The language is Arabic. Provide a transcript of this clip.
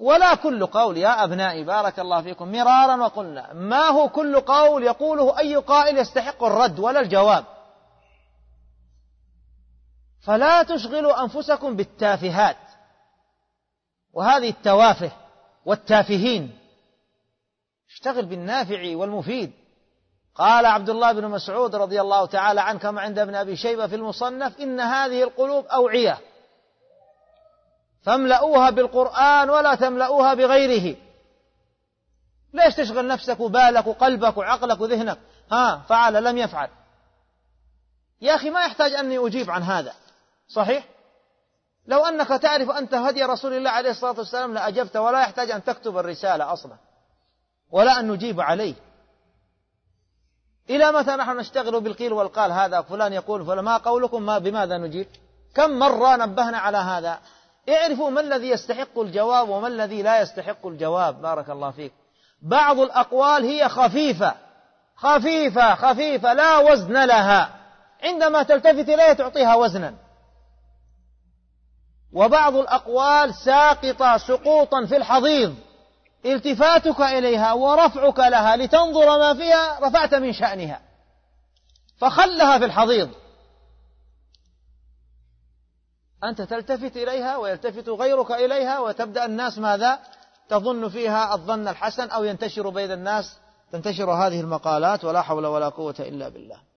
ولا كل قول يا أبنائي بارك الله فيكم مرارا وقلنا، ما هو كل قول يقوله أي قائل يستحق الرد ولا الجواب. فلا تشغلوا أنفسكم بالتافهات وهذه التوافه والتافهين، اشتغل بالنافع والمفيد. قال عبد الله بن مسعود رضي الله تعالى عنه كما عند ابن أبي شيبة في المصنف: إن هذه القلوب أوعية فاملؤوها بالقرآن ولا تملؤوها بغيره. ليش تشغل نفسك وبالك وقلبك وعقلك وذهنك؟ فعل لم يفعل، يا أخي ما يحتاج أني أجيب عن هذا، صحيح؟ لو أنك تعرف أنت هدي رسول الله عليه الصلاة والسلام لأجبت، ولا يحتاج أن تكتب الرسالة أصلا ولا أن نجيب عليه. إلى متى نحن نشتغل بالقيل والقال؟ هذا فلان يقول فما قولكم، ما بماذا نجيب؟ كم مرة نبهنا على هذا. اعرفوا ما الذي يستحق الجواب وما الذي لا يستحق الجواب. بارك الله فيك. بعض الأقوال هي خفيفة خفيفة خفيفة لا وزن لها، عندما تلتفت إليها تعطيها وزنا، وبعض الأقوال ساقطة سقوطا في الحضيض، التفاتك إليها ورفعك لها لتنظر ما فيها رفعت من شأنها، فخلها في الحضيض. أنت تلتفت إليها ويلتفت غيرك إليها، وتبدأ الناس ماذا؟ تظن فيها الظن الحسن، أو ينتشر بين الناس، تنتشر هذه المقالات، ولا حول ولا قوة إلا بالله.